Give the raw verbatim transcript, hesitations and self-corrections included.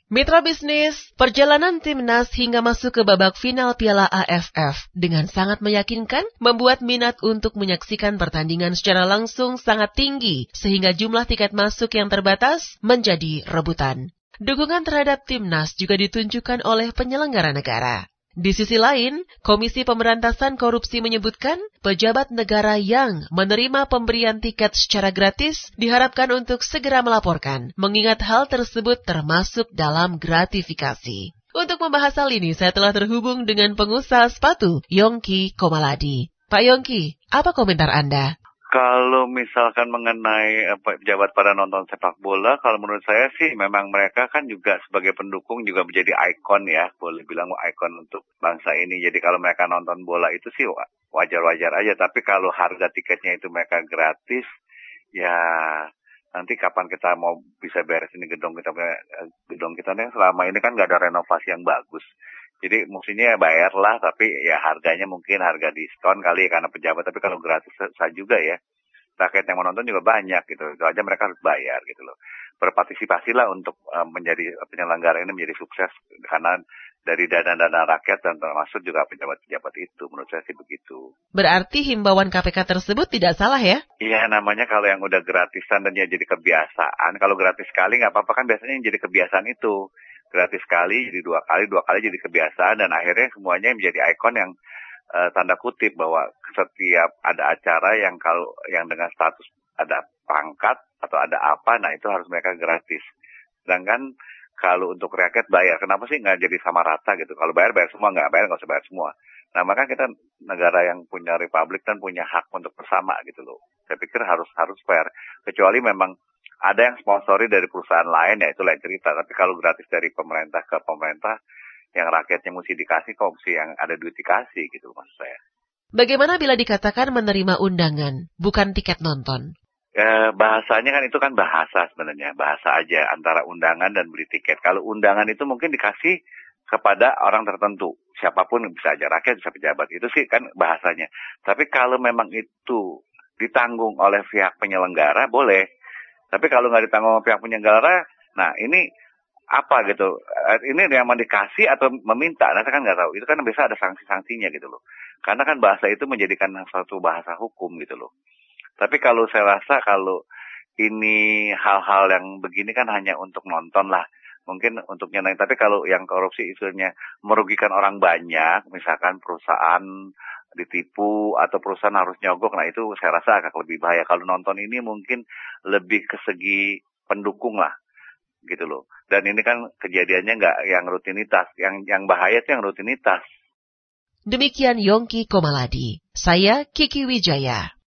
Mitra bisnis, perjalanan timnas hingga masuk ke babak final Piala A F F dengan sangat meyakinkan membuat minat untuk menyaksikan pertandingan secara langsung sangat tinggi sehingga jumlah tiket masuk yang terbatas menjadi rebutan. Dukungan terhadap timnas juga ditunjukkan oleh penyelenggara negara. Di sisi lain, Komisi Pemberantasan Korupsi menyebutkan pejabat negara yang menerima pemberian tiket secara gratis diharapkan untuk segera melaporkan, mengingat hal tersebut termasuk dalam gratifikasi. Untuk membahas hal ini, saya telah terhubung dengan pengusaha sepatu, Yongki Komaladi. Pak Yongki, apa komentar Anda? Kalau misalkan mengenai apa, pejabat pada nonton sepak bola, kalau menurut saya sih memang mereka kan juga sebagai pendukung juga menjadi ikon ya, boleh bilang ikon untuk bangsa ini. Jadi kalau mereka nonton bola itu sih wajar-wajar aja. Tapi kalau harga tiketnya itu mereka gratis, ya nanti kapan kita mau bisa beresin gedung kita, gedung kita yang selama ini kan nggak ada renovasi yang bagus. Jadi mestinya ya bayarlah, tapi ya harganya mungkin harga diskon kali ya karena pejabat. Tapi kalau gratis sah juga ya. Rakyat yang menonton juga banyak gitu. Itu aja mereka harus bayar gitu loh. Berpartisipasilah untuk um, menjadi penyelenggara ini menjadi sukses karena dari dana-dana rakyat dan termasuk juga pejabat-pejabat itu. Menurut saya sih begitu. Berarti himbauan K P K tersebut tidak salah ya? Iya, namanya kalau yang udah gratisan dan ya jadi kebiasaan. Kalau gratis sekali nggak apa-apa kan biasanya yang jadi kebiasaan itu. Gratis sekali, jadi dua kali, dua kali jadi kebiasaan, dan akhirnya semuanya menjadi ikon yang uh, tanda kutip bahwa setiap ada acara yang kalau yang dengan status ada pangkat atau ada apa, nah itu harus mereka gratis. Sedangkan kalau untuk rakyat bayar, kenapa sih nggak jadi sama rata gitu? Kalau bayar, bayar semua, nggak bayar, nggak usah bayar semua. Nah, maka kita negara yang punya republik dan punya hak untuk bersama gitu loh. Saya pikir harus harus fair, kecuali memang ada yang sponsori dari perusahaan lain, ya itu lain cerita. Tapi kalau gratis dari pemerintah ke pemerintah, yang rakyatnya mesti dikasih, kok mesti yang ada duit dikasih gitu maksud saya. Bagaimana bila dikatakan menerima undangan, bukan tiket nonton? Eh, bahasanya kan itu kan bahasa sebenarnya, bahasa aja antara undangan dan beli tiket. Kalau undangan itu mungkin dikasih kepada orang tertentu, siapapun bisa aja, rakyat bisa pejabat, itu sih kan bahasanya. Tapi kalau memang itu ditanggung oleh pihak penyelenggara, boleh. Tapi kalau nggak ditanggung pihak penyelenggara, nah ini apa gitu? Ini yang mau dikasih atau meminta? Nah, saya kan nggak tahu. Itu kan biasa ada sanksi-sanksinya gitu loh. Karena kan bahasa itu menjadikan suatu bahasa hukum gitu loh. Tapi kalau saya rasa kalau ini hal-hal yang begini kan hanya untuk nonton lah. Mungkin untuk nyenang. Tapi kalau yang korupsi isunya merugikan orang banyak, misalkan perusahaan ditipu atau perusahaan harus nyogok, nah itu saya rasa agak lebih bahaya. Kalau nonton ini mungkin lebih ke segi pendukung lah, gitu loh. Dan ini kan kejadiannya nggak yang rutinitas, yang yang bahaya itu yang rutinitas. Demikian Yongki Komaladi, saya Kiki Wijaya.